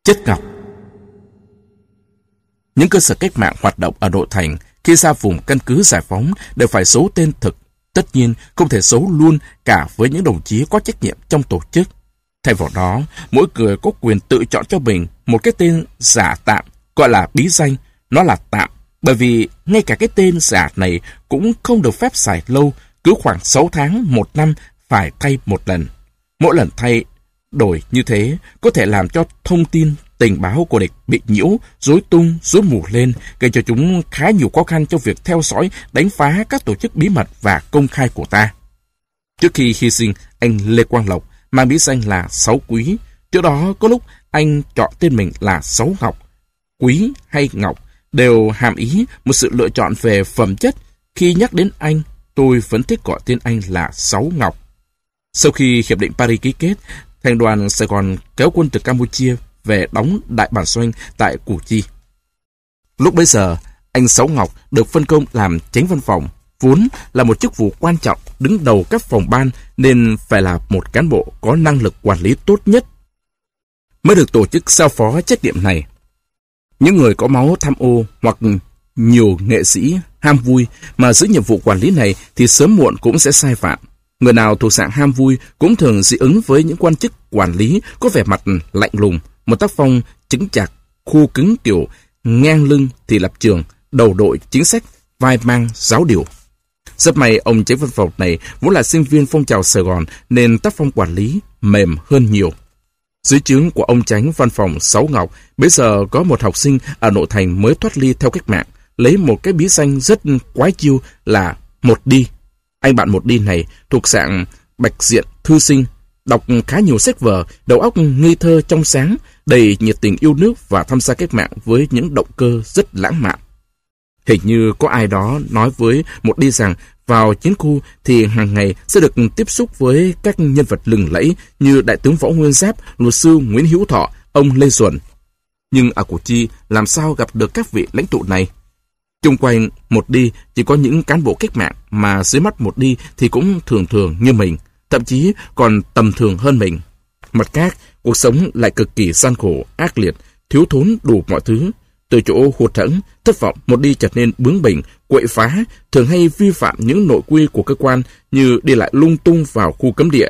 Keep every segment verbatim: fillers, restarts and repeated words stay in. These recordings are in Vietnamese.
Chất ngọc. Những cơ sở cách mạng hoạt động ở nội thành khi ra vùng căn cứ giải phóng đều phải giấu tên thực. Tất nhiên không thể giấu luôn cả với những đồng chí có trách nhiệm trong tổ chức. Thay vào đó, mỗi người có quyền tự chọn cho mình một cái tên giả tạm, gọi là bí danh. Nó là tạm, bởi vì ngay cả cái tên giả này cũng không được phép xài lâu, cứ khoảng sáu tháng, một năm phải thay một lần. Mỗi lần thay đổi như thế có thể làm cho thông tin tình báo của địch bị nhiễu, rối tung, rối mù lên, gây cho chúng khá nhiều khó khăn trong việc theo dõi, đánh phá các tổ chức bí mật và công khai của ta. Trước khi hy sinh, anh Lê Quang Lộc mang bí danh là Sáu Quý. Trước đó có lúc anh chọn tên mình là Sáu Ngọc. Quý hay Ngọc đều hàm ý một sự lựa chọn về phẩm chất. Khi nhắc đến anh, tôi vẫn thích gọi tên anh là Sáu Ngọc. Sau khi Hiệp định Paris ký kết, Thành đoàn Sài Gòn kéo quân từ Campuchia về đóng đại bản doanh tại Củ Chi. Lúc bấy giờ, anh Sáu Ngọc được phân công làm chánh văn phòng, vốn là một chức vụ quan trọng đứng đầu các phòng ban nên phải là một cán bộ có năng lực quản lý tốt nhất mới được tổ chức giao phó trách nhiệm này. Những người có máu tham ô hoặc nhiều nghệ sĩ ham vui mà giữ nhiệm vụ quản lý này thì sớm muộn cũng sẽ sai phạm. Người nào thuộc dạng ham vui cũng thường dị ứng với những quan chức quản lý có vẻ mặt lạnh lùng, một tác phong chững chạc, khô cứng kiểu ngang lưng thì lập trường, đầu đội chính sách, vai mang giáo điều. Rất may ông chánh văn phòng này vốn là sinh viên phong trào Sài Gòn nên tác phong quản lý mềm hơn nhiều. Dưới trướng của ông chánh văn phòng Sáu Ngọc, bây giờ có một học sinh ở nội thành mới thoát ly theo cách mạng, lấy một cái bí danh rất quái chiêu là Một Đi. Anh bạn Một Đi này thuộc dạng bạch diện thư sinh, đọc khá nhiều sách vở, đầu óc ngây thơ trong sáng, đầy nhiệt tình yêu nước và tham gia cách mạng với những động cơ rất lãng mạn. Hình như có ai đó nói với Một Đi rằng vào chiến khu thì hàng ngày sẽ được tiếp xúc với các nhân vật lừng lẫy như Đại tướng Võ Nguyên Giáp, luật sư Nguyễn Hữu Thọ, ông Lê Duẩn. Nhưng ở Củ Chi làm sao gặp được các vị lãnh tụ này? Chung quanh Một Đi chỉ có những cán bộ cách mạng mà dưới mắt Một Đi thì cũng thường thường như mình, thậm chí còn tầm thường hơn mình. Mặt khác, cuộc sống lại cực kỳ gian khổ, ác liệt, thiếu thốn đủ mọi thứ. Từ chỗ hụt hẫng, thất vọng, Một Đi trở nên bướng bỉnh, quậy phá, thường hay vi phạm những nội quy của cơ quan như đi lại lung tung vào khu cấm địa,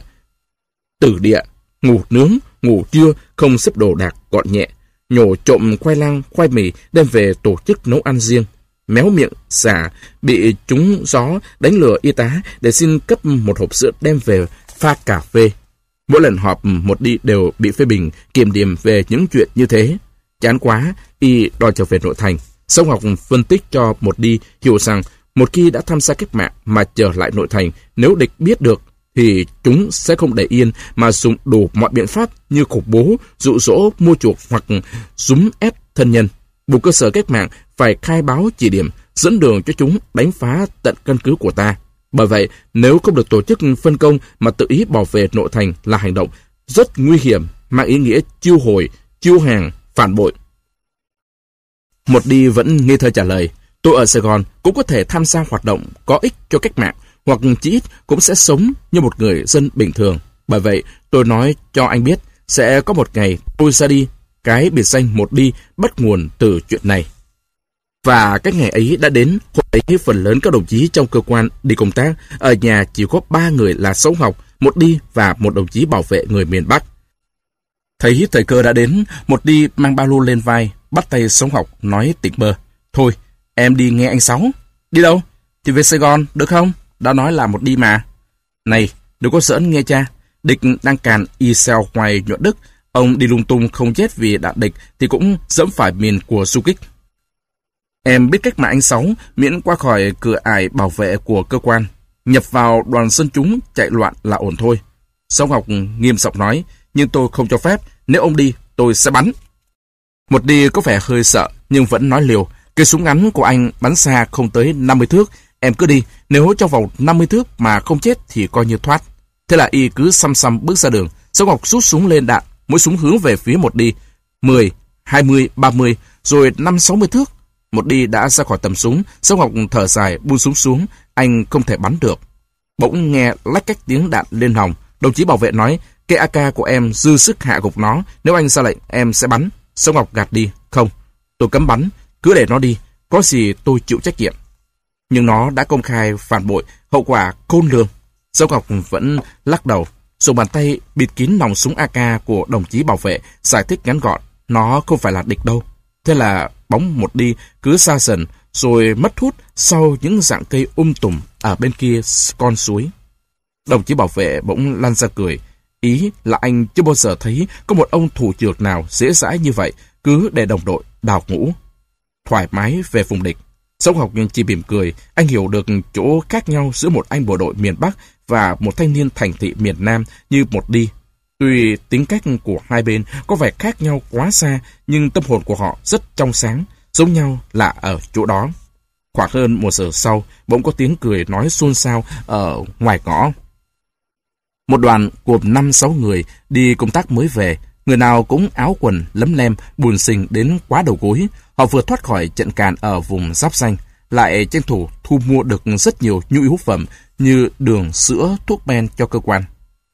tử địa, ngủ nướng, ngủ trưa, không xếp đồ đạc gọn nhẹ, nhổ trộm khoai lang, khoai mì đem về tổ chức nấu ăn riêng, méo miệng, xả, bị trúng gió đánh lừa y tá để xin cấp một hộp sữa đem về pha cà phê. Mỗi lần họp, Một Đi đều bị phê bình kiểm điểm về những chuyện như thế. Chán quá, y đòi trở về nội thành. Sáu Ngọc phân tích cho Một Đi hiểu rằng một khi đã tham gia cách mạng mà trở lại nội thành, nếu địch biết được thì chúng sẽ không để yên mà dùng đủ mọi biện pháp như khủng bố, dụ dỗ, mua chuộc hoặc giúm ép thân nhân. Buộc cơ sở cách mạng phải khai báo chỉ điểm, dẫn đường cho chúng đánh phá tận căn cứ của ta. Bởi vậy, nếu không được tổ chức phân công mà tự ý bảo vệ nội thành là hành động rất nguy hiểm, mang ý nghĩa chiêu hồi, chiêu hàng, phản bội. Một Đi vẫn ngây thơ trả lời, tôi ở Sài Gòn cũng có thể tham gia hoạt động có ích cho cách mạng, hoặc chí ít cũng sẽ sống như một người dân bình thường. Bởi vậy, tôi nói cho anh biết, sẽ có một ngày tôi ra đi, cái biệt danh Một Đi bắt nguồn từ chuyện này. Và cái ngày ấy đã đến, hôm ấy phần lớn các đồng chí trong cơ quan đi công tác, ở nhà chỉ có ba người là Sáu Ngọc, Một Đi và một đồng chí bảo vệ người miền Bắc. Thấy thời cơ đã đến, Một Đi mang ba lô lên vai, bắt tay Sáu Ngọc nói tỉnh bơ. Thôi, em đi nghe anh Sáu. Đi đâu? Thì về Sài Gòn, được không? Đã nói là Một Đi mà. Này, đừng có giỡn nghe cha. Địch đang càn y xèo ngoài nhuận Đức. Ông đi lung tung không chết vì đạn địch thì cũng dẫm phải miền của du kích. Em biết cách mà anh Sáu, miễn qua khỏi cửa ải bảo vệ của cơ quan, nhập vào đoàn dân chúng chạy loạn là ổn thôi. Sáu Ngọc nghiêm giọng nói, nhưng tôi không cho phép, nếu ông đi, tôi sẽ bắn. Một Đi có vẻ hơi sợ, nhưng vẫn nói liều, cây súng ngắn của anh bắn xa không tới năm mươi thước, em cứ đi, nếu trong vòng năm mươi thước mà không chết thì coi như thoát. Thế là y cứ xăm xăm bước ra đường, Sáu Ngọc rút súng lên đạn, mỗi súng hướng về phía Một Đi, mười, hai mươi, ba mươi, rồi năm sáu mươi thước. Một Đi đã ra khỏi tầm súng, Sáu Ngọc thở dài buông súng xuống, anh không thể bắn được. Bỗng nghe lách cách tiếng đạn lên họng, đồng chí bảo vệ nói, cây a ca của em dư sức hạ gục nó, nếu anh ra lệnh em sẽ bắn. Sáu Ngọc gạt đi. Không, tôi cấm bắn, cứ để nó đi, có gì tôi chịu trách nhiệm. Nhưng nó đã công khai phản bội, hậu quả khôn lường. Sáu Ngọc vẫn lắc đầu, dùng bàn tay bịt kín nòng súng a ca của đồng chí bảo vệ, giải thích ngắn gọn, nó không phải là địch đâu. Thế là bóng một đi cứ xa dần, rồi mất hút sau những rặng cây um tùm ở bên kia con suối. Đồng chí bảo vệ bỗng lăn ra cười. Ý là anh chưa bao giờ thấy có một ông thủ trưởng nào dễ dãi như vậy, cứ để đồng đội đào ngũ. Thoải mái về vùng địch. Sáu Ngọc chỉ mỉm cười, anh hiểu được chỗ khác nhau giữa một anh bộ đội miền Bắc và một thanh niên thành thị miền Nam như một đi. Tuy tính cách của hai bên có vẻ khác nhau quá xa, nhưng tâm hồn của họ rất trong sáng, giống nhau là ở chỗ đó. Khoảng hơn một giờ sau, bỗng có tiếng cười nói xôn xao ở ngoài ngõ. Một đoàn gồm năm sáu người đi công tác mới về, người nào cũng áo quần lấm lem, buồn xình đến quá đầu gối. Họ vừa thoát khỏi trận càn ở vùng giáp ranh, lại tranh thủ thu mua được rất nhiều nhu yếu phẩm như đường, sữa, thuốc men cho cơ quan.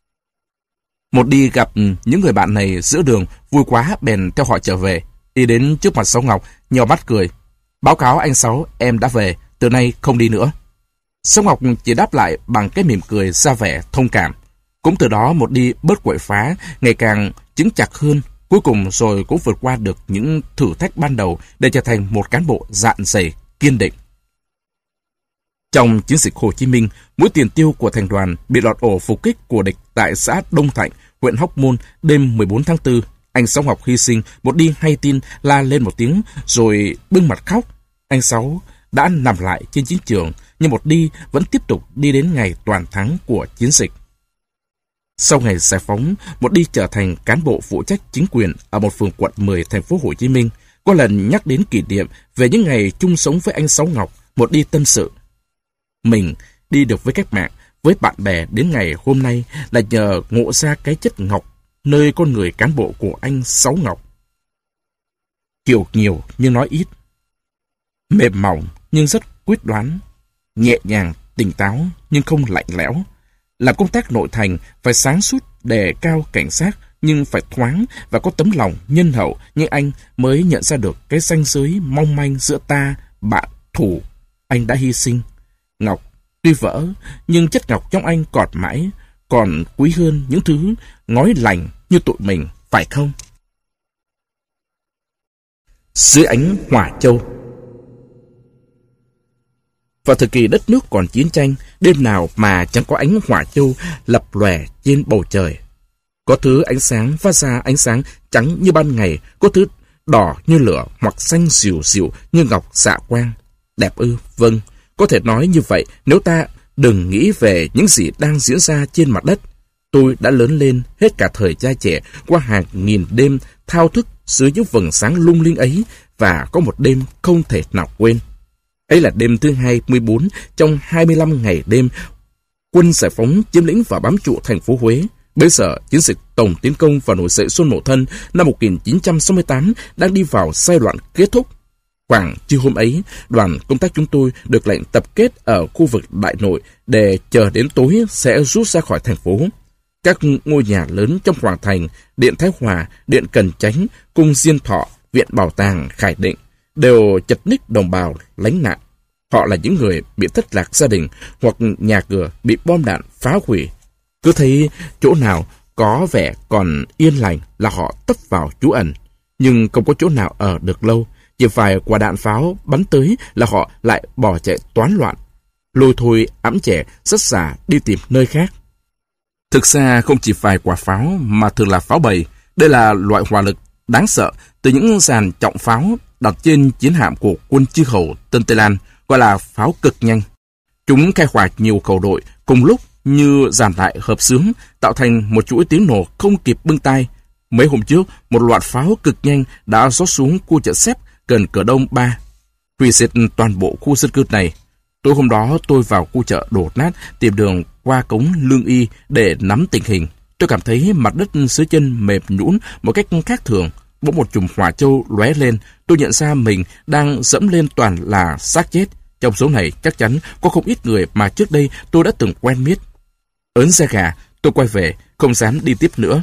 Một đi gặp những người bạn này giữa đường, vui quá bèn theo họ trở về. Đi đến trước mặt Sáu Ngọc, nhò mắt cười. Báo cáo anh Sáu, em đã về, từ nay không đi nữa. Sáu Ngọc chỉ đáp lại bằng cái mỉm cười ra vẻ thông cảm. Cũng từ đó một đi bớt quậy phá, ngày càng chứng chặt hơn, cuối cùng rồi cũng vượt qua được những thử thách ban đầu để trở thành một cán bộ dạn dày, kiên định. Trong chiến dịch Hồ Chí Minh, mũi tiền tiêu của thành đoàn bị lọt ổ phục kích của địch tại xã Đông Thạnh, huyện Hóc Môn đêm mười bốn tháng tư. Anh Sáu Ngọc hy sinh, một đi hay tin la lên một tiếng rồi bưng mặt khóc. Anh Sáu đã nằm lại trên chiến trường, nhưng một đi vẫn tiếp tục đi đến ngày toàn thắng của chiến dịch. Sau ngày giải phóng, một đi trở thành cán bộ phụ trách chính quyền ở một phường quận mười thành phố Hồ Chí Minh. Có lần nhắc đến kỷ niệm về những ngày chung sống với anh Sáu Ngọc, một đi tâm sự. Mình đi được với cách mạng, với bạn bè đến ngày hôm nay là nhờ ngộ ra cái chất ngọc nơi con người cán bộ của anh Sáu Ngọc. Hiểu nhiều nhưng nói ít, mềm mỏng nhưng rất quyết đoán, nhẹ nhàng, tỉnh táo nhưng không lạnh lẽo. Làm công tác nội thành phải sáng suốt, đề cao cảnh giác, nhưng phải thoáng và có tấm lòng nhân hậu, nhưng anh mới nhận ra được cái ranh giới mong manh giữa ta, bạn, thủ. Anh đã hy sinh. Ngọc tuy vỡ, nhưng chất ngọc trong anh còn mãi, còn quý hơn những thứ ngói lành như tụi mình, phải không? Dưới ánh hỏa châu. Vào thời kỳ đất nước còn chiến tranh, đêm nào mà chẳng có ánh hỏa châu lập lòe trên bầu trời. Có thứ ánh sáng phát ra ánh sáng trắng như ban ngày, có thứ đỏ như lửa hoặc xanh dịu dịu như ngọc xạ quang. Đẹp ư? Vâng, có thể nói như vậy nếu ta đừng nghĩ về những gì đang diễn ra trên mặt đất. Tôi đã lớn lên hết cả thời trai trẻ qua hàng nghìn đêm thao thức dưới những vầng sáng lung linh ấy, và có một đêm không thể nào quên. Ấy là đêm thứ hai mươi bốn trong hai mươi lăm ngày đêm quân giải phóng chiếm lĩnh và bám trụ thành phố Huế. Bây giờ chiến dịch tổng tiến công và nổi dậy Xuân Mậu Thân năm một nghìn chín trăm sáu mươi tám đang đi vào giai đoạn kết thúc. Khoảng trưa hôm ấy, đoàn công tác chúng tôi được lệnh tập kết ở khu vực Đại Nội để chờ đến tối sẽ rút ra khỏi thành phố. Các ngôi nhà lớn trong hoàng thành, Điện Thái Hòa, Điện Cần Chánh, Cung Diên Thọ, Viện Bảo tàng Khải Định đều chật ních đồng bào lánh nạn. Họ là những người bị thất lạc gia đình hoặc nhà cửa bị bom đạn phá hủy. Cứ thấy chỗ nào có vẻ còn yên lành là họ tấp vào trú ẩn, nhưng không có chỗ nào ở được lâu. Chỉ vài quả đạn pháo bắn tới là họ lại bỏ chạy toán loạn, lôi thôi ẵm trẻ rất già đi tìm nơi khác. Thực ra không chỉ vài quả pháo mà thường là pháo bầy. Đây là loại hỏa lực đáng sợ từ những dàn trọng pháo đặt trên chiến hạm của quân chư hầu Tân Tây Lan, gọi là pháo cực nhanh. Chúng khai hỏa nhiều khẩu đội cùng lúc như dàn lại hợp xướng, tạo thành một chuỗi tiếng nổ không kịp bưng tai. Mấy hôm trước, một loạt pháo cực nhanh đã rót xuống khu chợ xếp gần cửa Đông ba, hủy diệt toàn bộ khu dân cư này. Tối hôm đó tôi vào khu chợ đổ nát tìm đường qua cống Lương Y để nắm tình hình. Tôi cảm thấy mặt đất dưới chân mềm nhũn một cách khác thường. Bỗng một chùm hỏa châu lóe lên, tôi nhận ra mình đang dẫm lên toàn là xác chết. Trong số này chắc chắn có không ít người mà trước đây tôi đã từng quen biết. Ớn da gà, tôi quay về, không dám đi tiếp nữa.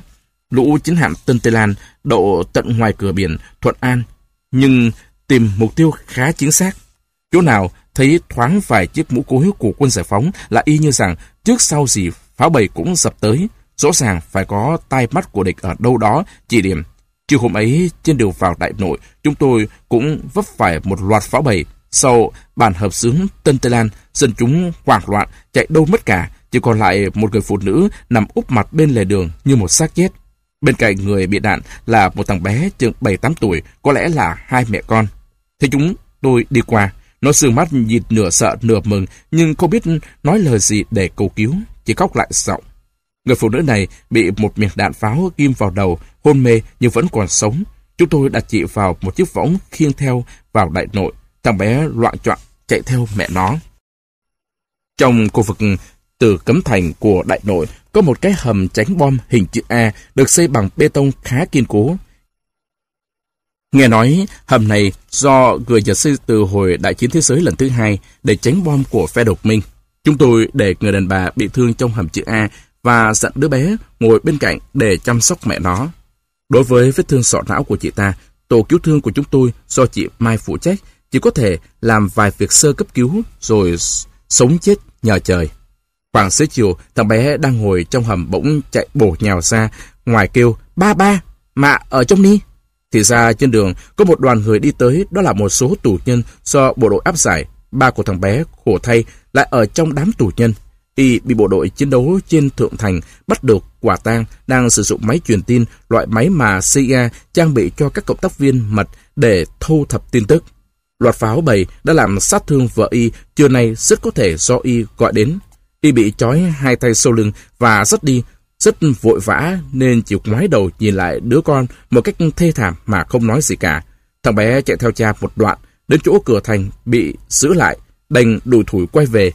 Lũ chiến hạm Tân Tây Lan đậu tận ngoài cửa biển Thuận An, nhưng tìm mục tiêu khá chính xác. Chỗ nào thấy thoáng vài chiếc mũ cối của quân giải phóng là y như rằng trước sau gì pháo bầy cũng sập tới. Rõ ràng phải có tai mắt của địch ở đâu đó chỉ điểm. Chiều hôm ấy, trên đường vào Đại Nội, chúng tôi cũng vấp phải một loạt pháo bầy. Sau bàn hợp xướng Tân Tây Lan, dân chúng hoảng loạn, chạy đâu mất cả. Chỉ còn lại một người phụ nữ nằm úp mặt bên lề đường như một xác chết. Bên cạnh người bị đạn là một thằng bé chừng bảy tám tuổi, có lẽ là hai mẹ con. Thế chúng tôi đi qua, nó sương mắt nhìn nửa sợ nửa mừng, nhưng không biết nói lời gì để cầu cứu, chỉ khóc lại giọng. Người phụ nữ này bị một miệng đạn pháo ghim vào đầu, hôn mê nhưng vẫn còn sống. Chúng tôi đặt chị vào một chiếc võng khiêng theo vào Đại Nội. Thằng bé loạng choạng chạy theo mẹ nó. Trong khu vực từ Cấm Thành của Đại Nội có một cái hầm tránh bom hình chữ A được xây bằng bê tông khá kiên cố. Nghe nói hầm này do người Nhật xây từ hồi Đại chiến thế giới lần thứ hai để tránh bom của phe độc minh. Chúng tôi để người đàn bà bị thương trong hầm chữ A và dặn đứa bé ngồi bên cạnh để chăm sóc mẹ nó. Đối với vết thương sọ não của chị ta, tổ cứu thương của chúng tôi do chị Mai phụ trách chỉ có thể làm vài việc sơ cấp cứu rồi sống chết nhờ trời. Khoảng xế chiều, thằng bé đang ngồi trong hầm bỗng chạy bổ nhào ra, ngoài kêu, ba ba, mạ ở trong ni. Thì ra trên đường có một đoàn người đi tới, đó là một số tù nhân do bộ đội áp giải. Ba của thằng bé khổ thay lại ở trong đám tù nhân. Y bị bộ đội chiến đấu trên Thượng Thành bắt được quả tang đang sử dụng máy truyền tin, loại máy mà xê i a trang bị cho các cộng tác viên mật để thu thập tin tức. Loạt pháo bầy đã làm sát thương vợ Y, trưa nay rất có thể do Y gọi đến. Y bị trói hai tay sau lưng và dắt đi, rất vội vã nên chỉ ngoái đầu nhìn lại đứa con một cách thê thảm mà không nói gì cả. Thằng bé chạy theo cha một đoạn, đến chỗ cửa thành bị giữ lại, đành đùi thủi quay về.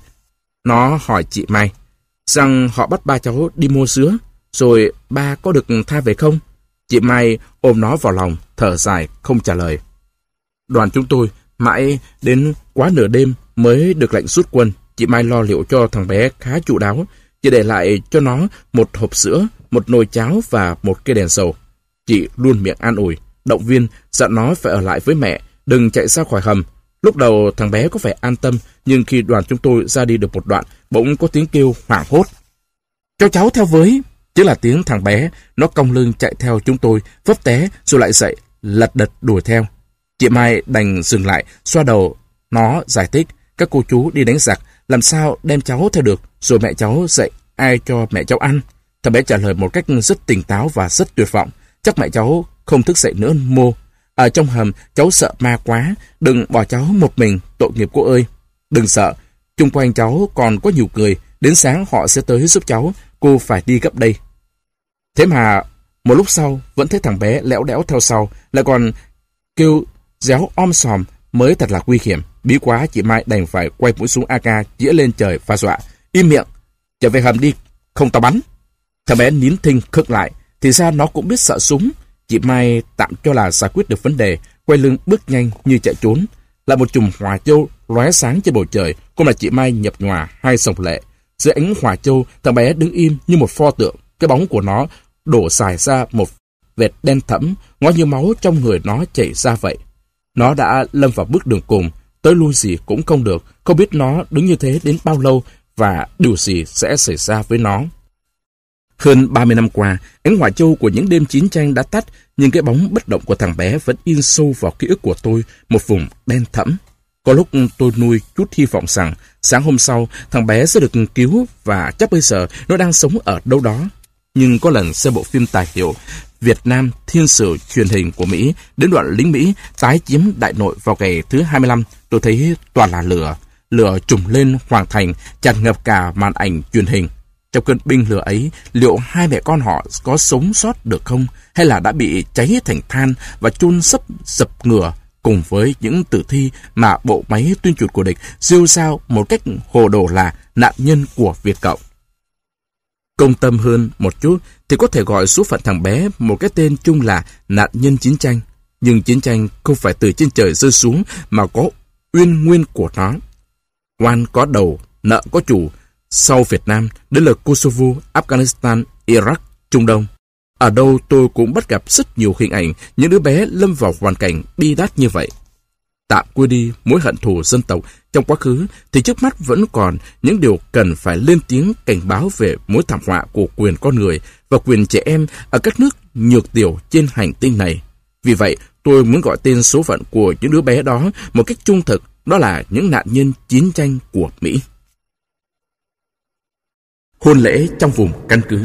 Nó hỏi chị Mai rằng họ bắt ba cháu đi mua sứa, rồi ba có được tha về không? Chị Mai ôm nó vào lòng, thở dài không trả lời. Đoàn chúng tôi mãi đến quá nửa đêm mới được lệnh rút quân. Chị Mai lo liệu cho thằng bé khá chu đáo, chỉ để lại cho nó một hộp sữa, một nồi cháo và một cây đèn dầu. Chị luôn miệng an ủi, động viên, dặn nó phải ở lại với mẹ, đừng chạy ra khỏi hầm. Lúc đầu thằng bé có vẻ an tâm, nhưng khi đoàn chúng tôi ra đi được một đoạn, bỗng có tiếng kêu hoảng hốt. Cho cháu theo với! Chứ là tiếng thằng bé, nó cong lưng chạy theo chúng tôi, vấp té rồi lại dậy, lật đật đuổi theo. Chị Mai đành dừng lại, xoa đầu nó giải thích, các cô chú đi đánh giặc, làm sao đem cháu theo được, rồi mẹ cháu dậy, ai cho mẹ cháu ăn? Thằng bé trả lời một cách rất tỉnh táo và rất tuyệt vọng, chắc mẹ cháu không thức dậy nữa mô. Ở trong hầm, cháu sợ ma quá, đừng bỏ cháu một mình, tội nghiệp cô ơi. Đừng sợ, chung quanh cháu còn có nhiều người, đến sáng họ sẽ tới giúp cháu, cô phải đi gấp đây. Thế mà, một lúc sau, vẫn thấy thằng bé lẽo đẽo theo sau, lại còn kêu réo om sòm, mới thật là nguy hiểm. Bí quá, chị Mai đành phải quay mũi súng a ca chĩa lên trời và dọa. Im miệng, trở về hầm đi, không tao bắn. Thằng bé nín thinh khựng lại, thì ra nó cũng biết sợ súng. Chị Mai tạm cho là giải quyết được vấn đề, quay lưng bước nhanh như chạy trốn. Là một chùm hỏa châu lóe sáng trên bầu trời, cũng là chị Mai nhập nhòa hai dòng lệ. Dưới ánh hỏa châu, thằng bé đứng im như một pho tượng, cái bóng của nó đổ xài ra một vệt đen thẫm, ngó như máu trong người nó chảy ra vậy. Nó đã lâm vào bước đường cùng, tới lui gì cũng không được, không biết nó đứng như thế đến bao lâu và điều gì sẽ xảy ra với nó. Hơn ba mươi năm qua, ánh hỏa châu của những đêm chiến tranh đã tắt, nhưng cái bóng bất động của thằng bé vẫn in sâu vào ký ức của tôi, một vùng đen thẫm. Có lúc tôi nuôi chút hy vọng rằng sáng hôm sau thằng bé sẽ được cứu và chắc bây giờ nó đang sống ở đâu đó. Nhưng có lần xem bộ phim tài liệu Việt Nam Thiên Sử truyền hình của Mỹ đến đoạn lính Mỹ tái chiếm Đại Nội vào ngày thứ hai mươi lăm, tôi thấy toàn là lửa. Lửa trùm lên hoàng thành, tràn ngập cả màn ảnh truyền hình. Trong cơn binh lửa ấy, liệu hai mẹ con họ có sống sót được không, hay là đã bị cháy thành than và chôn sấp dập ngửa cùng với những tử thi mà bộ máy tuyên truyền của địch rêu rao một cách hồ đồ là nạn nhân của Việt Cộng. Công tâm hơn một chút thì có thể gọi số phận thằng bé một cái tên chung là nạn nhân chiến tranh. Nhưng chiến tranh không phải từ trên trời rơi xuống mà có uyên nguyên của nó. Oan có đầu, nợ có chủ. Sau Việt Nam, đến lượt Kosovo, Afghanistan, Iraq, Trung Đông. Ở đâu tôi cũng bắt gặp rất nhiều hình ảnh những đứa bé lâm vào hoàn cảnh bi đát như vậy. Tạm quên đi mối hận thù dân tộc trong quá khứ, thì trước mắt vẫn còn những điều cần phải lên tiếng cảnh báo về mối thảm họa của quyền con người và quyền trẻ em ở các nước nhược tiểu trên hành tinh này. Vì vậy, tôi muốn gọi tên số phận của những đứa bé đó một cách trung thực, đó là những nạn nhân chiến tranh của Mỹ. Hôn lễ trong vùng căn cứ.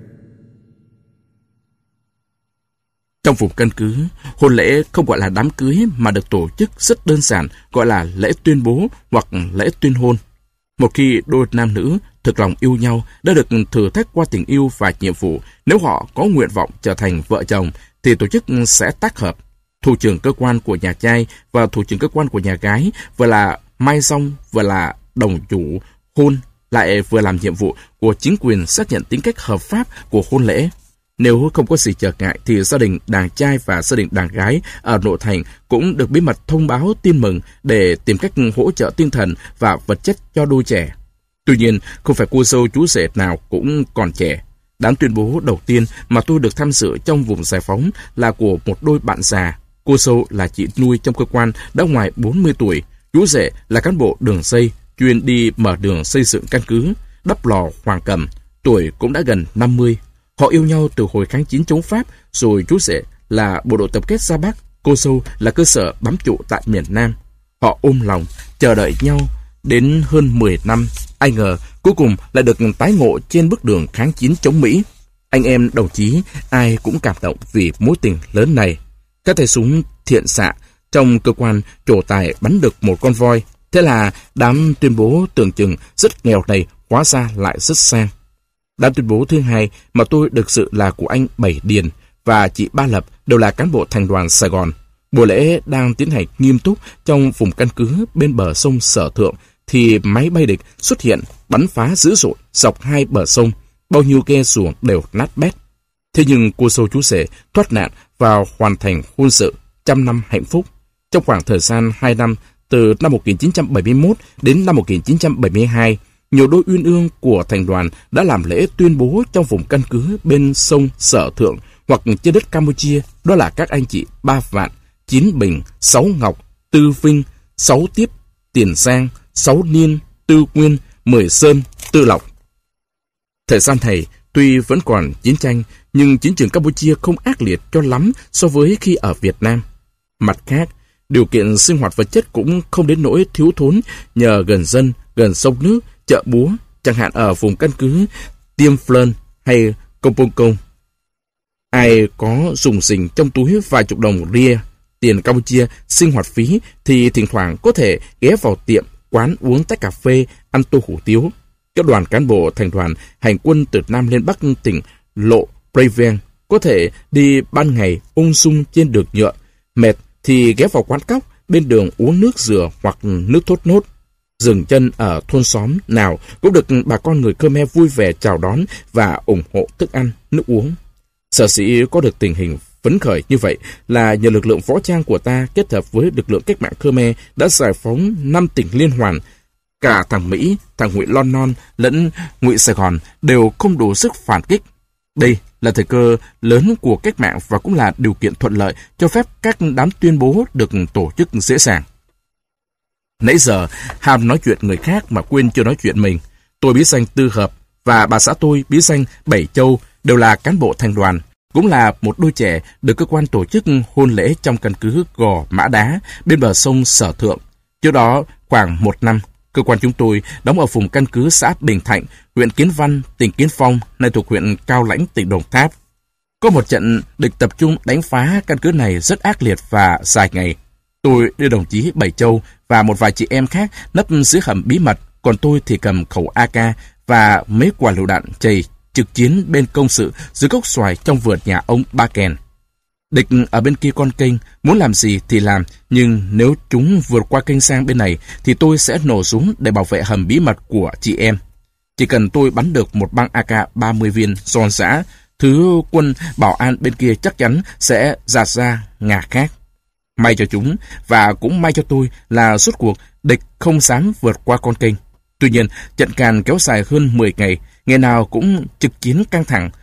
Trong vùng căn cứ, hôn lễ không gọi là đám cưới mà được tổ chức rất đơn giản, gọi là lễ tuyên bố hoặc lễ tuyên hôn. Một khi đôi nam nữ thực lòng yêu nhau, đã được thử thách qua tình yêu và nhiệm vụ, nếu họ có nguyện vọng trở thành vợ chồng, thì tổ chức sẽ tác hợp. Thủ trưởng cơ quan của nhà trai và thủ trưởng cơ quan của nhà gái vừa là mai rong, vừa là đồng chủ hôn, lại vừa làm nhiệm vụ của chính quyền xác nhận tính cách hợp pháp của hôn lễ. Nếu không có gì trở ngại thì gia đình đàn trai và gia đình đàn gái ở nội thành cũng được bí mật thông báo tin mừng để tìm cách hỗ trợ tinh thần và vật chất cho đôi trẻ. Tuy nhiên, không phải cô dâu chú rể nào cũng còn trẻ. Đám tuyên bố đầu tiên mà tôi được tham dự trong vùng giải phóng là của một đôi bạn già. Cô dâu là chị nuôi trong cơ quan đã ngoài bốn mươi tuổi. Chú rể là cán bộ đường dây, chuyên đi mở đường xây dựng căn cứ, đắp lò hoàng cầm, tuổi cũng đã gần năm mươi. Họ yêu nhau từ hồi kháng chiến chống Pháp, rồi chú rể là bộ đội tập kết ra Bắc, cô dâu là cơ sở bám trụ tại miền Nam. Họ ôm lòng, chờ đợi nhau đến hơn mười năm. Ai ngờ, cuối cùng lại được tái ngộ trên bước đường kháng chiến chống Mỹ. Anh em đồng chí, ai cũng cảm động vì mối tình lớn này. Các tay súng thiện xạ trong cơ quan trổ tài bắn được một con voi. Thế là đám tuyên bố tưởng chừng rất nghèo này hóa ra lại rất sang. Đám tuyên bố thứ hai mà tôi được dự là của anh Bảy Điền và chị Ba Lập, đều là cán bộ thành đoàn Sài Gòn. Buổi lễ đang tiến hành nghiêm túc trong vùng căn cứ bên bờ sông Sở Thượng, thì máy bay địch xuất hiện bắn phá dữ dội dọc hai bờ sông, bao nhiêu ghe xuồng đều nát bét. Thế nhưng cô dâu chú rể thoát nạn và hoàn thành hôn sự trăm năm hạnh phúc. Trong khoảng thời gian hai năm, từ năm một nghìn chín trăm bảy mươi mốt đến năm một nghìn chín trăm bảy mươi hai, nhiều đôi uyên ương của thành đoàn đã làm lễ tuyên bố trong vùng căn cứ bên sông Sở Thượng hoặc trên đất Campuchia, đó là các anh chị Ba Vạn, Chín Bình, Sáu Ngọc, Tư Vinh, Sáu Tiếp, Tiền Giang, Sáu Niên, Tư Nguyên, Mười Sơn, Tư Lộc. Thời gian này, tuy vẫn còn chiến tranh, nhưng chiến trường Campuchia không ác liệt cho lắm so với khi ở Việt Nam. Mặt khác, điều kiện sinh hoạt vật chất cũng không đến nỗi thiếu thốn nhờ gần dân, gần sông nước, chợ búa, chẳng hạn ở vùng căn cứ Tiêm Phơn hay Công Pông Công. Ai có dùng xình trong túi vài chục đồng ria, tiền Campuchia sinh hoạt phí, thì thỉnh thoảng có thể ghé vào tiệm, quán uống tách cà phê, ăn tô hủ tiếu. Các đoàn cán bộ thành đoàn hành quân từ Nam lên Bắc tỉnh lộ Preven có thể đi ban ngày ung dung trên đường nhựa, mệt thì ghé vào quán cóc bên đường uống nước dừa hoặc nước thốt nốt. Dừng chân ở thôn xóm nào cũng được bà con người Khmer vui vẻ chào đón và ủng hộ thức ăn, nước uống. Sở dĩ có được tình hình phấn khởi như vậy là nhờ lực lượng võ trang của ta kết hợp với lực lượng cách mạng Khmer đã giải phóng năm tỉnh liên hoàn. Cả thằng Mỹ, thằng Ngụy Lon Non lẫn Ngụy Sài Gòn đều không đủ sức phản kích. Đây là thời cơ lớn của cách mạng và cũng là điều kiện thuận lợi cho phép các đám tuyên bố được tổ chức dễ dàng. Nãy giờ, ham nói chuyện người khác mà quên chưa nói chuyện mình. Tôi bí danh Tư Hợp và bà xã tôi bí danh Bảy Châu đều là cán bộ thành đoàn, cũng là một đôi trẻ được cơ quan tổ chức hôn lễ trong căn cứ Gò Mã Đá bên bờ sông Sở Thượng. Trước đó, khoảng một năm, cơ quan chúng tôi đóng ở vùng căn cứ xã Bình Thạnh, huyện Kiến Văn, tỉnh Kiến Phong, nay thuộc huyện Cao Lãnh, tỉnh Đồng Tháp. Có một trận địch tập trung đánh phá căn cứ này rất ác liệt và dài ngày. Tôi đưa đồng chí Bảy Châu và một vài chị em khác nấp dưới hầm bí mật, còn tôi thì cầm khẩu a ca và mấy quả lựu đạn chày trực chiến bên công sự dưới gốc xoài trong vườn nhà ông Ba Kèn. Địch ở bên kia con kênh, muốn làm gì thì làm, nhưng nếu chúng vượt qua kênh sang bên này thì tôi sẽ nổ súng để bảo vệ hầm bí mật của chị em. Chỉ cần tôi bắn được một băng a ca ba mươi viên giòn giã, thứ quân bảo an bên kia chắc chắn sẽ dạt ra ngả khác. May cho chúng, và cũng may cho tôi là rốt cuộc địch không dám vượt qua con kênh. Tuy nhiên, trận càn kéo dài hơn mười ngày, ngày nào cũng trực chiến căng thẳng,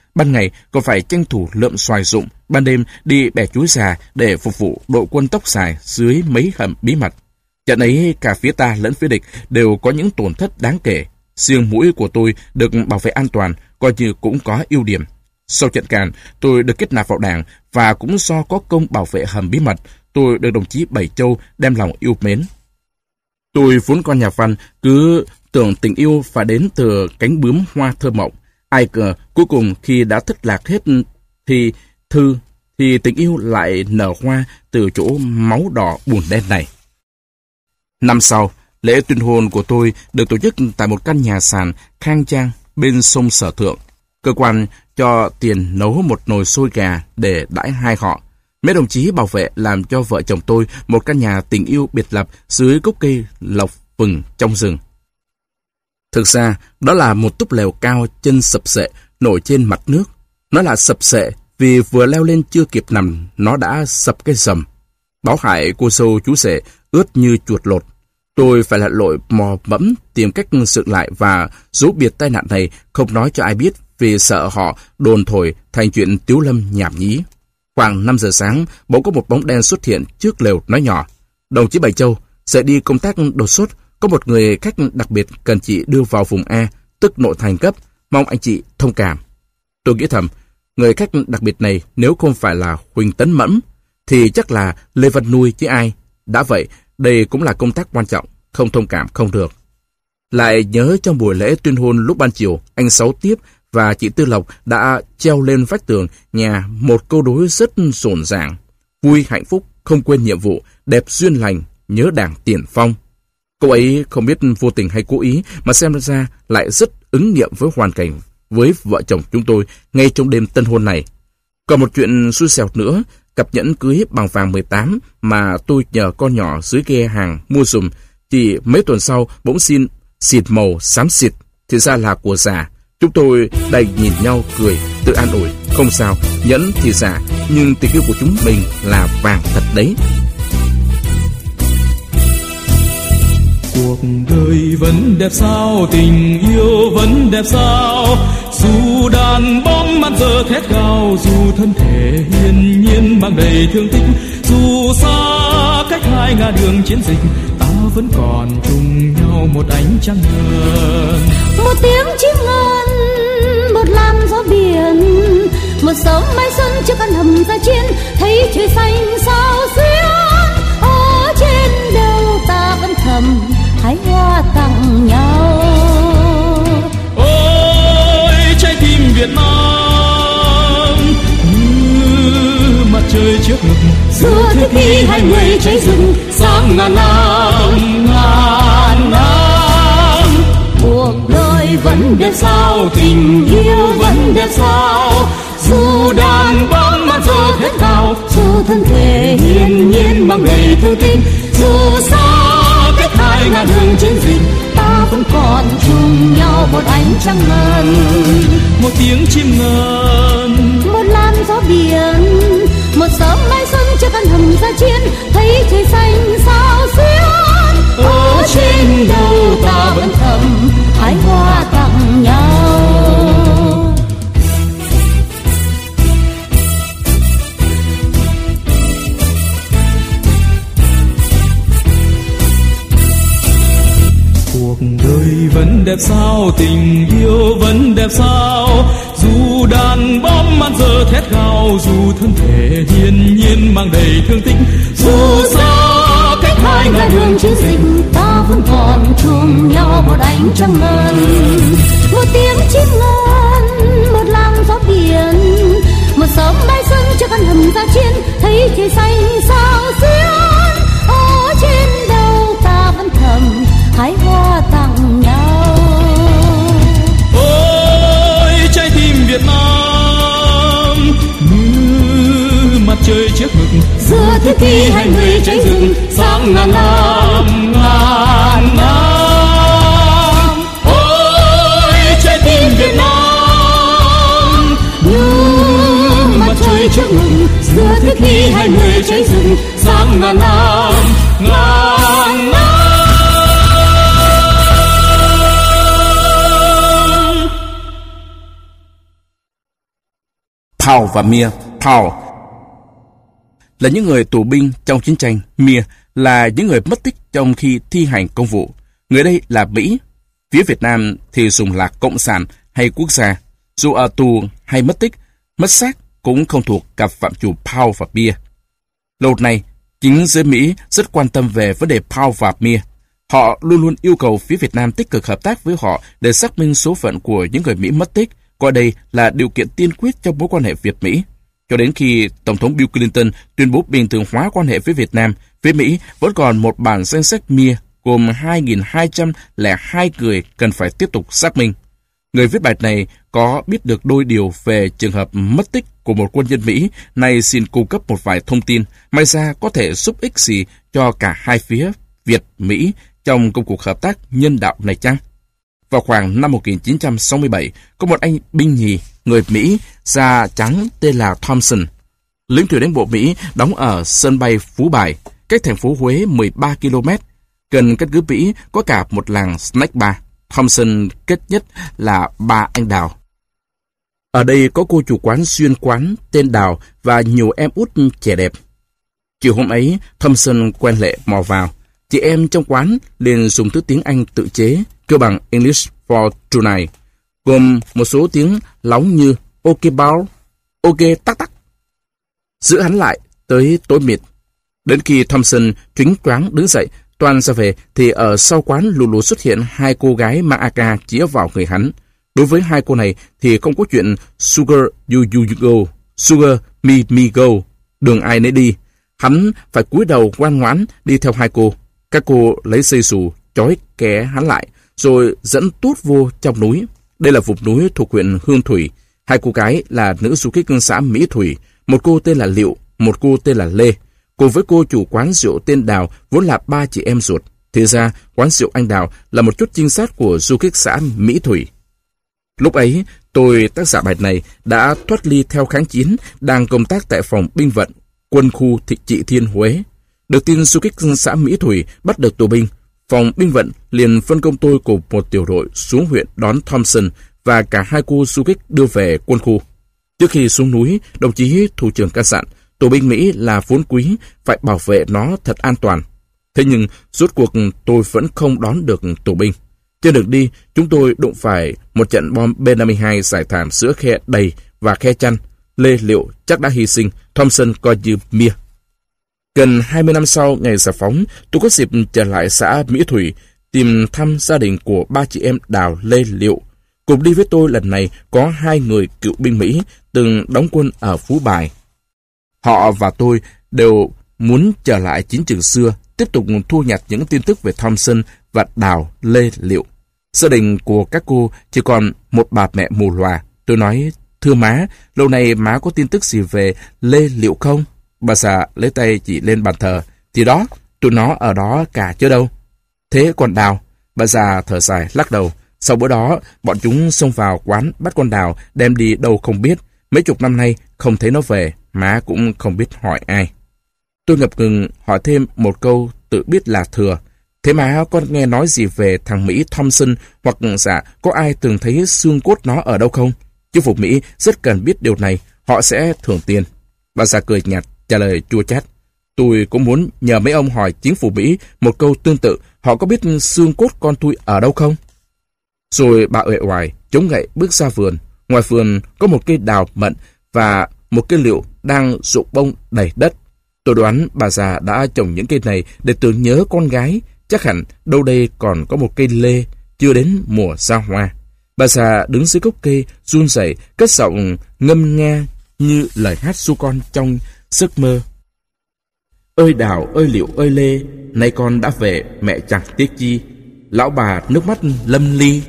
ban ngày còn phải tranh thủ lượm xoài rụng, ban đêm đi bẻ chuối già để phục vụ đội quân tóc dài dưới mấy hầm bí mật. Trận ấy cả phía ta lẫn phía địch đều có những tổn thất đáng kể. Riêng mũi của tôi được bảo vệ an toàn, coi như cũng có ưu điểm. Sau trận càn, tôi được kết nạp vào đảng và cũng do có công bảo vệ hầm bí mật, tôi được đồng chí Bảy Châu đem lòng yêu mến. Tôi vốn con nhà văn, cứ tưởng tình yêu phải đến từ cánh bướm hoa thơ mộng. Ai ngờ cuối cùng khi đã thất lạc hết thì thư thì tình yêu lại nở hoa từ chỗ máu đỏ buồn đen này. Năm sau, lễ tuyên hôn của tôi được tổ chức tại một căn nhà sàn khang trang bên sông Sở Thượng. Cơ quan cho tiền nấu một nồi xôi gà để đãi hai họ. Mấy đồng chí bảo vệ làm cho vợ chồng tôi một căn nhà tình yêu biệt lập dưới gốc cây lộc vừng trong rừng. Thực ra, đó là một túp lều cao chân sập sệ nổi trên mặt nước. Nó là sập sệ vì vừa leo lên chưa kịp nằm, nó đã sập cái rầm. Báo hại cô dâu chú rể ướt như chuột lột. Tôi phải lặn lội mò mẫm tìm cách dựng lại và giấu biệt tai nạn này không nói cho ai biết vì sợ họ đồn thổi thành chuyện tiếu lâm nhảm nhí. Khoảng năm giờ sáng, bỗng có một bóng đen xuất hiện trước lều nói nhỏ: "Đồng chí Bảy Châu, sẽ đi công tác đột xuất, có một người khách đặc biệt cần chị đưa vào vùng A, tức nội thành cấp, mong anh chị thông cảm." Tôi nghĩ thầm, người khách đặc biệt này nếu không phải là Huỳnh Tấn Mẫm thì chắc là Lê Văn Nuôi chứ ai. Đã vậy, đây cũng là công tác quan trọng, không thông cảm không được. Lại nhớ trong buổi lễ tuyên hôn lúc ban chiều, anh Sáu Tiếp và chị Tư Lộc đã treo lên vách tường nhà một câu đối rất rộn ràng: vui hạnh phúc, không quên nhiệm vụ, đẹp duyên lành, nhớ Đảng tiền phong. Cô ấy không biết vô tình hay cố ý mà xem ra lại rất ứng nghiệm với hoàn cảnh với vợ chồng chúng tôi ngay trong đêm tân hôn này. Còn một chuyện xui xẻo nữa, cặp nhẫn cưới bằng vàng mười tám mà tôi nhờ con nhỏ dưới ghe hàng mua dùm, chỉ mấy tuần sau bỗng xin xịt màu xám xịt, thì ra là của giả. Chúng tôi đành nhìn nhau cười, tự an ủi, không sao, nhẫn thì giả, nhưng tình yêu của chúng mình là vàng thật đấy. Cuộc đời vẫn đẹp sao, tình yêu vẫn đẹp sao, dù đàn bom màn giờ thét gào, dù thân thể hiên nhiên mang đầy thương tích, dù xa cách hai ngã đường chiến dịch, ta vẫn còn chung nhau một ánh trăng ngời. Một tiếng chim ngân, một làn gió biển, một sớm mai xuân trước căn hầm ra chiến, thấy trời xanh sao xuyên, ở trên đầu ta vẫn thầm hái hoa tặng nhau. Ôi trái tim Việt Nam như mặt trời trước ngực, xưa thế kỷ hai mươi cháy rừng sáng ngàn năm ngàn năm. Cuộc đời vẫn đẹp sao, tình yêu vẫn đẹp sao, dù đàn bom màn giờ thét gào, dù thân thể hiên nhiên mang đầy thương tích, dù xa cách hai ngã đường chiến dịch, ta vẫn còn chung nhau một ánh trăng ngân. Một tiếng chim ngân, một làn gió biển, một sớm mai xuân trước căn hầm ra chiến, thấy trời xanh sao xuyên, ở trên đầu ta vẫn thầm hái hoa tặng nhau. Cuộc đời vẫn đẹp sao, tình yêu vẫn đẹp sao, dù đàn bom màn giờ thét gào, dù thân thể hiên nhiên mang đầy thương tích, dù xa cách hai ngã đường chiến dịch, ta vẫn còn chung nhau một ánh trăng ngân. Một tiếng chim ngân, một làn gió biển, một sớm mai xuân trước căn hầm ra chiến, thấy trời xanh sao xuyên, ở trên đầu ta vẫn thầm hái hoa tặng nhau. Ôi trái tim Việt Nam như mặt trời trước ngực, xưa thế kỷ hai mươi cháy rừng sáng ngàn năm ngàn năm. Ôi trái tim Việt Nam như mặt trời trước ngực, xưa thế kỷ hai mươi cháy rừng sáng ngàn năm ngàn năm. Paul và Mia. Paul là những người tù binh trong chiến tranh, Mia là những người mất tích trong khi thi hành công vụ. Người đây là Mỹ, phía Việt Nam thì dùng là Cộng sản hay quốc gia. Dù ở tù hay mất tích, mất xác cũng không thuộc cặp phạm trù Paul và Mia. Lâu nay, chính giới Mỹ rất quan tâm về vấn đề Paul và Mia. Họ luôn luôn yêu cầu phía Việt Nam tích cực hợp tác với họ để xác minh số phận của những người Mỹ mất tích, coi đây là điều kiện tiên quyết trong mối quan hệ Việt-Mỹ. Cho đến khi Tổng thống Bill Clinton tuyên bố bình thường hóa quan hệ với Việt Nam, phía Mỹ vẫn còn một bản danh sách Mia gồm hai nghìn hai trăm lẻ hai người cần phải tiếp tục xác minh. Người viết bài này có biết được đôi điều về trường hợp mất tích của một quân nhân Mỹ, nay xin cung cấp một vài thông tin, may ra có thể giúp ích gì cho cả hai phía Việt-Mỹ trong công cuộc hợp tác nhân đạo này chăng? Vào khoảng năm một nghìn chín trăm sáu mươi bảy, có một anh binh nhì, người Mỹ, da trắng tên là Thompson, lính thủy đánh bộ Mỹ đóng ở sân bay Phú Bài, cách thành phố Huế mười ba ki lô mét. Gần căn cứ Mỹ có cả một làng snack bar. Thompson kết nhất là ba anh Đào. Ở đây có cô chủ quán xuyên quán tên Đào và nhiều em út trẻ đẹp. Chiều hôm ấy, Thompson quen lệ mò vào. Chị em trong quán liền dùng thứ tiếng Anh tự chế, kêu bằng English for tonight, gồm một số tiếng lóng như OK bao, OK tắc tắc. Giữ hắn lại tới tối mịt. Đến khi Thompson choáng choáng đứng dậy, toan ra về, thì ở sau quán lù lù xuất hiện hai cô gái mang a ca chĩa vào người hắn. Đối với hai cô này thì không có chuyện Sugar you you, you go, Sugar me me go, đường ai nấy đi. Hắn phải cúi đầu ngoan ngoãn đi theo hai cô. Các cô lấy dây xù trói ké hắn lại, rồi dẫn tút vô trong núi. Đây là vùng núi thuộc huyện Hương Thủy. Hai cô gái là nữ du kích xã Mỹ Thủy, một cô tên là Liệu, một cô tên là Lê. Cùng với cô chủ quán rượu tên Đào vốn là ba chị em ruột. Thì ra, quán rượu anh Đào là một chút trinh sát của du kích xã Mỹ Thủy. Lúc ấy, tôi, tác giả bài này, đã thoát ly theo kháng chiến, đang công tác tại phòng binh vận, quân khu thị trị Thiên Huế. Được tin du kích xã Mỹ Thủy bắt được tù binh, phòng binh vận liền phân công tôi cùng một tiểu đội xuống huyện đón Thompson và cả hai cô du kích đưa về quân khu. Trước khi xuống núi, đồng chí thủ trưởng căn dặn, tù binh Mỹ là vốn quý, phải bảo vệ nó thật an toàn. Thế nhưng, rốt cuộc tôi vẫn không đón được tù binh. Trên đường đi, chúng tôi đụng phải một trận bom B năm mươi hai giải thảm giữa khe Đầy và khe Chăn. Lê Liệu chắc đã hy sinh, Thompson coi như Mia. Gần hai mươi năm sau ngày giải phóng, tôi có dịp trở lại xã Mỹ Thủy, tìm thăm gia đình của ba chị em Đào, Lê, Liệu. Cùng đi với tôi lần này có hai người cựu binh Mỹ từng đóng quân ở Phú Bài. Họ và tôi đều muốn trở lại chiến trường xưa, tiếp tục thu nhặt những tin tức về Thompson và Đào, Lê, Liệu. Gia đình của các cô chỉ còn một bà mẹ mù lòa. Tôi nói, thưa má, lâu nay má có tin tức gì về Lê, Liệu không? Bà già lấy tay chỉ lên bàn thờ. Thì đó, tụi nó ở đó cả chứ đâu. Thế còn Đào? Bà già thở dài lắc đầu. Sau bữa đó, bọn chúng xông vào quán bắt con Đào, đem đi đâu không biết. Mấy chục năm nay không thấy nó về, má cũng không biết hỏi ai. Tôi ngập ngừng hỏi thêm một câu tự biết là thừa. Thế má có nghe nói gì về thằng Mỹ Thompson, hoặc dạ có ai từng thấy xương cốt nó ở đâu không? Chính phủ Mỹ rất cần biết điều này, họ sẽ thưởng tiền. Bà già cười nhạt, trả lời chua chát. Tôi cũng muốn nhờ mấy ông hỏi chính phủ Mỹ một câu tương tự, họ có biết xương cốt con tôi ở đâu không? Rồi bà uể oải chống gậy bước ra vườn. Ngoài vườn có một cây đào mận và một cây liệu đang rụng bông đầy đất. Tôi đoán bà già đã trồng những cây này để tưởng nhớ con gái. Chắc hẳn đâu đây còn có một cây lê chưa đến mùa ra hoa. Bà già đứng dưới gốc cây run rẩy, cất giọng ngâm nga như lời hát ru con trong giấc mơ. Ơi Đào, ơi Liệu, ơi Lê, nay con đã về, mẹ chẳng tiếc chi. Lão bà nước mắt lâm ly.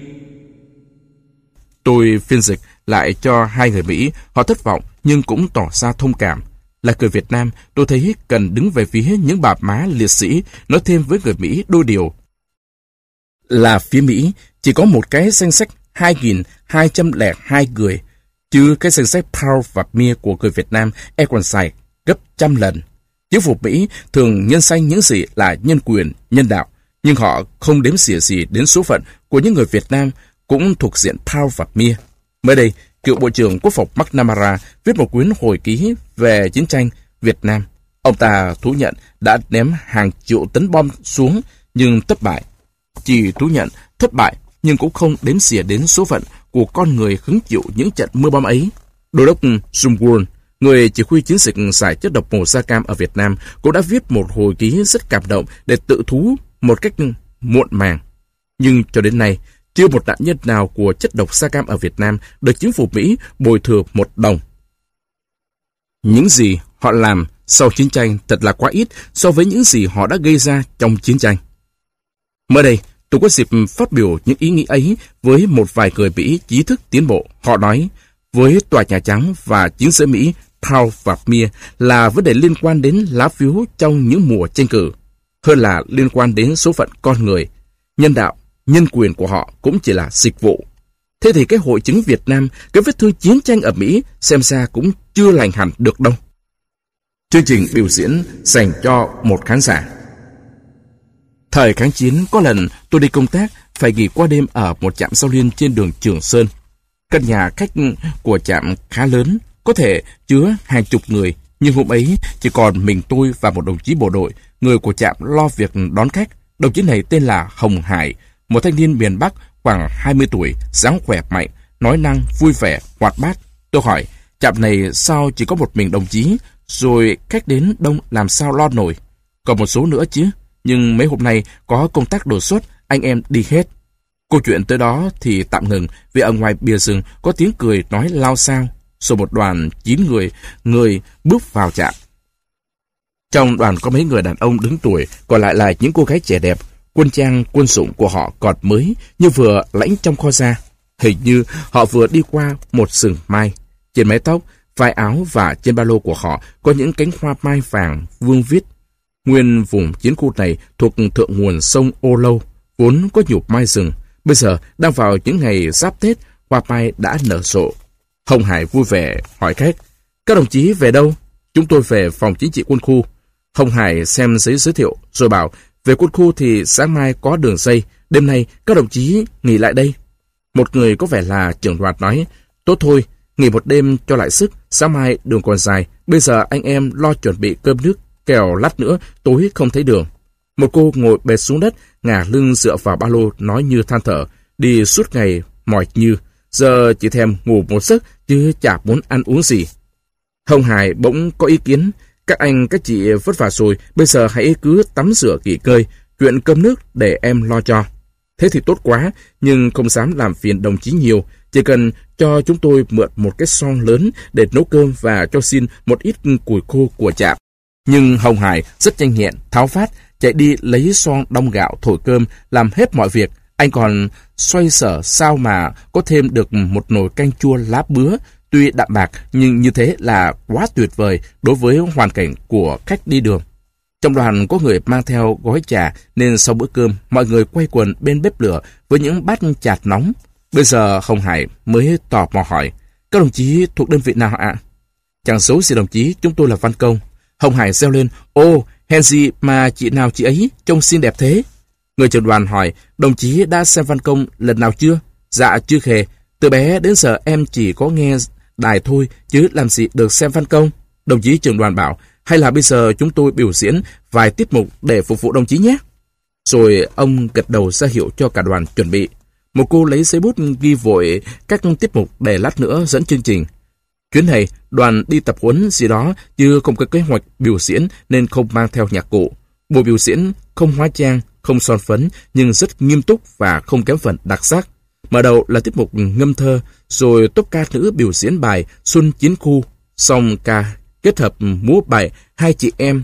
Tôi phiên dịch lại cho hai người Mỹ, họ thất vọng nhưng cũng tỏ ra thông cảm. Là người Việt Nam, tôi thấy cần đứng về phía những bà má liệt sĩ, nói thêm với người Mỹ đôi điều. Là phía Mỹ, chỉ có một cái danh sách hai nghìn hai trăm lẻ hai người, chứ cái danh sách Paul và Mia của người Việt Nam e còn dài gấp trăm lần. Chính phủ Mỹ thường nhân danh những gì là nhân quyền, nhân đạo, nhưng họ không đếm xỉa gì đến số phận của những người Việt Nam cũng thuộc diện Paul và Mia. Mới đây, cựu Bộ trưởng Quốc phòng McNamara viết một quyển hồi ký về chiến tranh Việt Nam. Ông ta thú nhận đã ném hàng triệu tấn bom xuống nhưng thất bại. Chỉ thú nhận thất bại nhưng cũng không đếm xỉa đến số phận của con người hứng chịu những trận mưa bom ấy. Đô đốc Sumwon, người chỉ huy chiến dịch giải chất độc màu da cam ở Việt Nam, cũng đã viết một hồi ký rất cảm động để tự thú một cách muộn màng. Nhưng cho đến nay, chưa một nạn nhân nào của chất độc da cam ở Việt Nam được chính phủ Mỹ bồi thường một đồng. Những gì họ làm sau chiến tranh thật là quá ít so với những gì họ đã gây ra trong chiến tranh. Mới đây, tôi có dịp phát biểu những ý nghĩ ấy với một vài người Mỹ trí thức tiến bộ. Họ nói, với Tòa Nhà Trắng và chiến sĩ Mỹ Paul và Mia là vấn đề liên quan đến lá phiếu trong những mùa tranh cử, hơn là liên quan đến số phận con người. Nhân đạo, nhân quyền của họ cũng chỉ là dịch vụ. Thế thì cái hội chứng Việt Nam, cái vết thương chiến tranh ở Mỹ xem ra cũng chưa lành hẳn được đâu. Chương trình biểu diễn dành cho một khán giả. Thời kháng chiến, có lần tôi đi công tác phải nghỉ qua đêm ở một trạm giao liên trên đường Trường Sơn. Căn nhà khách của trạm khá lớn, có thể chứa hàng chục người, nhưng hôm ấy chỉ còn mình tôi và một đồng chí bộ đội, người của trạm lo việc đón khách. Đồng chí này tên là Hồng Hải, một thanh niên miền Bắc khoảng hai mươi tuổi, dáng khỏe mạnh, nói năng vui vẻ, hoạt bát. Tôi hỏi, trạm này sao chỉ có một mình đồng chí, rồi khách đến đông làm sao lo nổi? Còn một số nữa chứ, nhưng mấy hôm nay có công tác đột xuất, anh em đi hết. Câu chuyện tới đó thì tạm ngừng vì ở ngoài bìa rừng có tiếng cười nói lao xao. Rồi một đoàn chín người, người bước vào trạm. Trong đoàn có mấy người đàn ông đứng tuổi, còn lại là những cô gái trẻ đẹp. Quân trang quân dụng của họ còn mới như vừa lãnh trong kho ra. Hình như họ vừa đi qua một sừng mai. Trên mái tóc, vai áo và trên ba lô của họ có những cánh hoa mai vàng vương vít. Nguyên vùng chiến khu này thuộc thượng nguồn sông Ô Lâu, vốn có nhiều mai rừng. Bây giờ đang vào những ngày giáp Tết, hoa mai đã nở rộ. Hồng Hải vui vẻ hỏi khách, các đồng chí về đâu? Chúng tôi về phòng chính trị quân khu. Hồng Hải xem giấy giới thiệu rồi bảo, về quân khu thì sáng mai có đường dây, đêm nay các đồng chí nghỉ lại đây. Một người có vẻ là trưởng đoàn nói, tốt thôi, nghỉ một đêm cho lại sức, sáng mai đường còn dài, bây giờ anh em lo chuẩn bị cơm nước, kẻo lát nữa tối không thấy đường. Một cô ngồi bệt xuống đất, ngả lưng dựa vào ba lô nói như than thở, đi suốt ngày mỏi như, giờ chỉ thèm ngủ một giấc chứ chả muốn ăn uống gì. Hồng Hải bỗng có ý kiến, các anh các chị vất vả rồi, bây giờ hãy cứ tắm rửa nghỉ ngơi, chuyện cơm nước để em lo cho. Thế thì tốt quá, nhưng không dám làm phiền đồng chí nhiều, chỉ cần cho chúng tôi mượn một cái xoong lớn để nấu cơm và cho xin một ít củi khô của trạm. Nhưng Hồng Hải rất nhanh nhẹn, tháo phát, chạy đi lấy xoong đong gạo thổi cơm, làm hết mọi việc. Anh còn xoay sở sao mà có thêm được một nồi canh chua lá bứa, tuy đạm bạc nhưng như thế là quá tuyệt vời đối với hoàn cảnh của khách đi đường. Trong đoàn có người mang theo gói trà nên sau bữa cơm mọi người quay quần bên bếp lửa với những bát chạt nóng. Bây giờ Hồng Hải mới tò mò hỏi, các đồng chí thuộc đơn vị nào ạ? Chẳng xấu gì đồng chí, chúng tôi là văn công. Hồng Hải reo lên, ô, hèn gì mà chị nào chị ấy trông xinh đẹp thế? Người trưởng đoàn hỏi, đồng chí đã xem văn công lần nào chưa? Dạ chưa hề, từ bé đến giờ em chỉ có nghe đài thôi chứ làm gì được xem văn công. Đồng chí trưởng đoàn bảo, hay là bây giờ chúng tôi biểu diễn vài tiết mục để phục vụ đồng chí nhé. Rồi ông gật đầu ra hiệu cho cả đoàn chuẩn bị. Một cô lấy giấy bút ghi vội các tiết mục để lát nữa dẫn chương trình. Chuyến này đoàn đi tập huấn gì đó chứ không có kế hoạch biểu diễn nên không mang theo nhạc cụ. Buổi biểu diễn không hóa trang, không son phấn nhưng rất nghiêm túc và không kém phần đặc sắc. Mở đầu là tiết mục ngâm thơ, rồi tốp ca nữ biểu diễn bài Xuân Chiến Khu, xong ca kết hợp múa bài Hai Chị Em.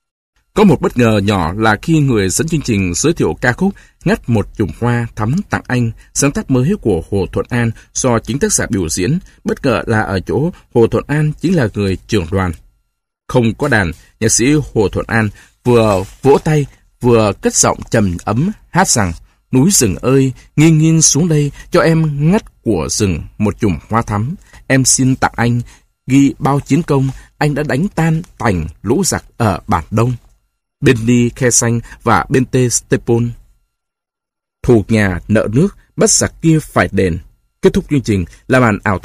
Có một bất ngờ nhỏ là khi người dẫn chương trình giới thiệu ca khúc Ngắt Một Chùm Hoa Thắm Tặng Anh, sáng tác mới của Hồ Thuận An do chính tác giả biểu diễn. Bất ngờ là ở chỗ Hồ Thuận An chính là người trưởng đoàn. Không có đàn, nhạc sĩ Hồ Thuận An vừa vỗ tay vừa cất giọng trầm ấm hát rằng, núi rừng ơi, nghiêng nghiêng xuống đây cho em ngắt của rừng một chùm hoa thắm. Em xin tặng anh, ghi bao chiến công, anh đã đánh tan tành lũ giặc ở Bản Đông, bên đi Khe Xanh và bên tê Stepon. Thù nhà nợ nước, bắt giặc kia phải đền. Kết thúc chương trình là màn ảo thuật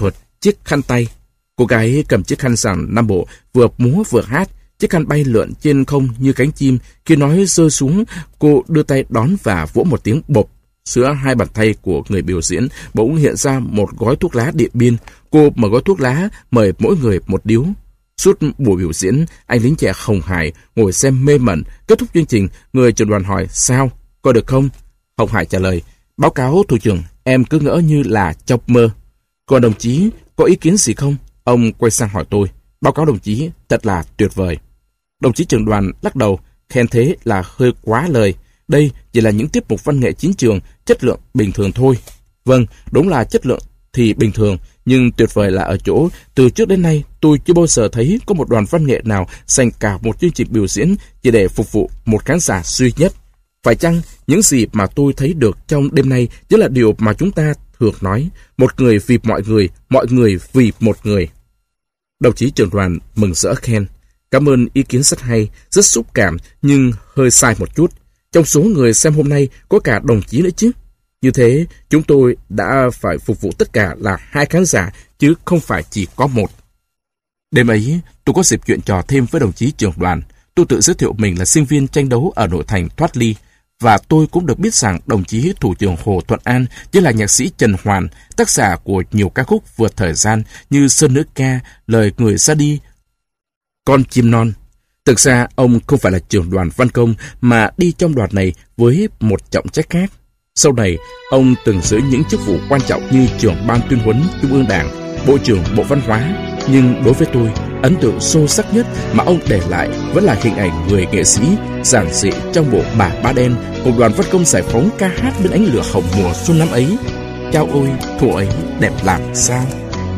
chiếc khăn tay. Cô gái cầm chiếc khăn sàn Nam Bộ vừa múa vừa hát, chiếc khăn bay lượn trên không như cánh chim. Khi nói rơi xuống, cô đưa tay đón và vỗ một tiếng bộp. Giữa hai bàn tay của người biểu diễn bỗng hiện ra một gói thuốc lá Điện Biên. Cô mở gói thuốc lá, mời mỗi người một điếu. Suốt buổi biểu diễn, anh lính trẻ Hồng Hải ngồi xem mê mẩn. Kết thúc chương trình, người trưởng đoàn hỏi, sao, coi được không? Hồng Hải trả lời, báo cáo thủ trưởng, em cứ ngỡ như là trong mơ. Còn đồng chí, có ý kiến gì không? Ông quay sang hỏi tôi, báo cáo đồng chí, thật là tuyệt vời. Đồng chí trưởng đoàn lắc đầu, khen thế là hơi quá lời. Đây chỉ là những tiết mục văn nghệ chiến trường, chất lượng bình thường thôi. Vâng, đúng là chất lượng thì bình thường, nhưng tuyệt vời là ở chỗ, từ trước đến nay tôi chưa bao giờ thấy có một đoàn văn nghệ nào dành cả một chương trình biểu diễn chỉ để phục vụ một khán giả duy nhất. Phải chăng những gì mà tôi thấy được trong đêm nay chính là điều mà chúng ta thường nói, một người vì mọi người, mọi người vì một người. Đồng chí trưởng đoàn mừng rỡ khen, cảm ơn ý kiến rất hay, rất xúc cảm nhưng hơi sai một chút. Trong số người xem hôm nay có cả đồng chí nữa chứ. Như thế, chúng tôi đã phải phục vụ tất cả là hai khán giả, chứ không phải chỉ có một. Đêm ấy, tôi có dịp chuyện trò thêm với đồng chí trưởng đoàn. Tôi tự giới thiệu mình là sinh viên tranh đấu ở nội thành thoát ly. Và tôi cũng được biết rằng đồng chí thủ trưởng Hồ Thuận An chính là nhạc sĩ Trần Hoàn, tác giả của nhiều ca khúc vượt thời gian như Sơn Nữ Ca, Lời Người Ra Đi, Con Chim Non. Thực ra, ông không phải là trưởng đoàn văn công mà đi trong đoàn này với một trọng trách khác. Sau này, ông từng giữ những chức vụ quan trọng như trưởng ban tuyên huấn Trung ương Đảng, Bộ trưởng Bộ Văn hóa. Nhưng đối với tôi, ấn tượng sâu sắc nhất mà ông để lại vẫn là hình ảnh người nghệ sĩ giản dị trong bộ Bà Ba Đen cùng đoàn văn công giải phóng ca hát bên ánh lửa hồng mùa xuân năm ấy. Chao ôi, thuở ấy đẹp làm sao.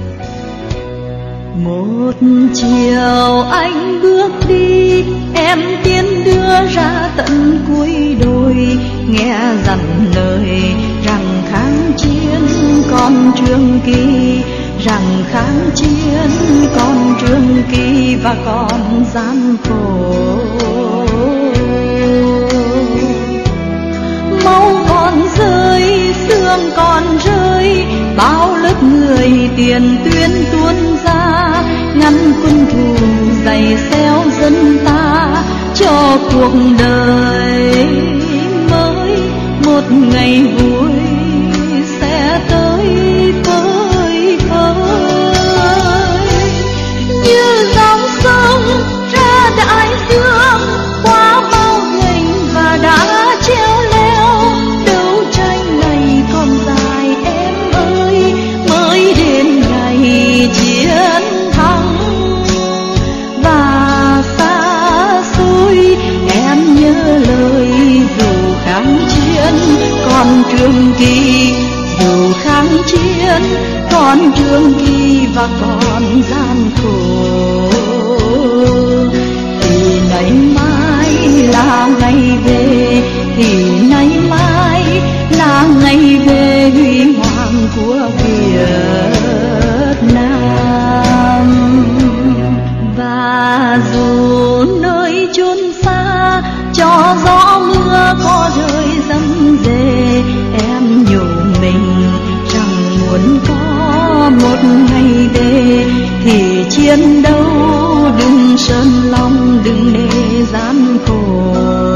Một chiều anh bước đi, em tiến đưa ra tận cuối đồi, nghe dặn lời rằng kháng chiến còn trường kỳ, rằng kháng chiến còn trường kỳ và còn gian khổ. Máu còn rơi, xương còn rơi, bao lớp người tiền tuyến tuôn ra, ngăn quân thù giày xéo dân ta cho cuộc đời mới. Một ngày vui sẽ tới phơi phới như dòng sông ra đại dương, qua bao gành và đã treo leo. Đấu tranh này còn dài em ơi, mới đến ngày chiến thắng. Và xa xôi em nhớ lời, dù kháng chiến còn trường kỳ, dù kháng chiến còn trường kỳ và còn gian khổ. Thì nay mai là ngày về, thì nay mai là ngày về huy hoàng của Việt Nam. Và dù nơi chốn xa cho gió mưa có rơi dầm dề, em nhủ mình rằng muốn có một ngày về thì chiến đấu đừng sơn lòng, đừng để gian khổ.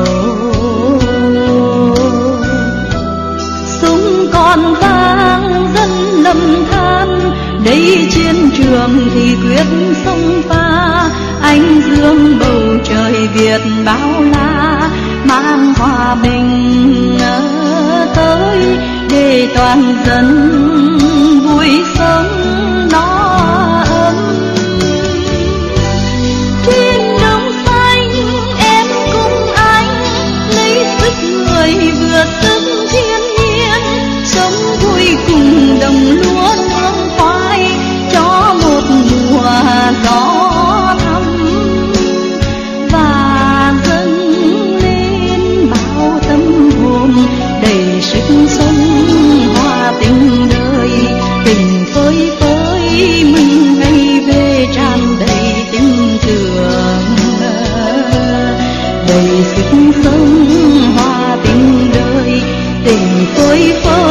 Súng còn vang dân lầm than, đây chiến trường thì quyết sông pha. Anh dương bầu trời Việt bao la, mang hòa bình tới để toàn dân vui sống nó ấm. Thiên đông xanh em cùng anh, lấy sức người vượt sức thiên nhiên, sống vui cùng đồng lúa nương khoai cho một mùa gió thăm. Và dâng lên bao tâm hồn đầy sức sống hòa tình đời, tình phơi phới mừng ngày về tràn đầy tình thương, đầy sức sống hòa tình đời, tình phơi phới.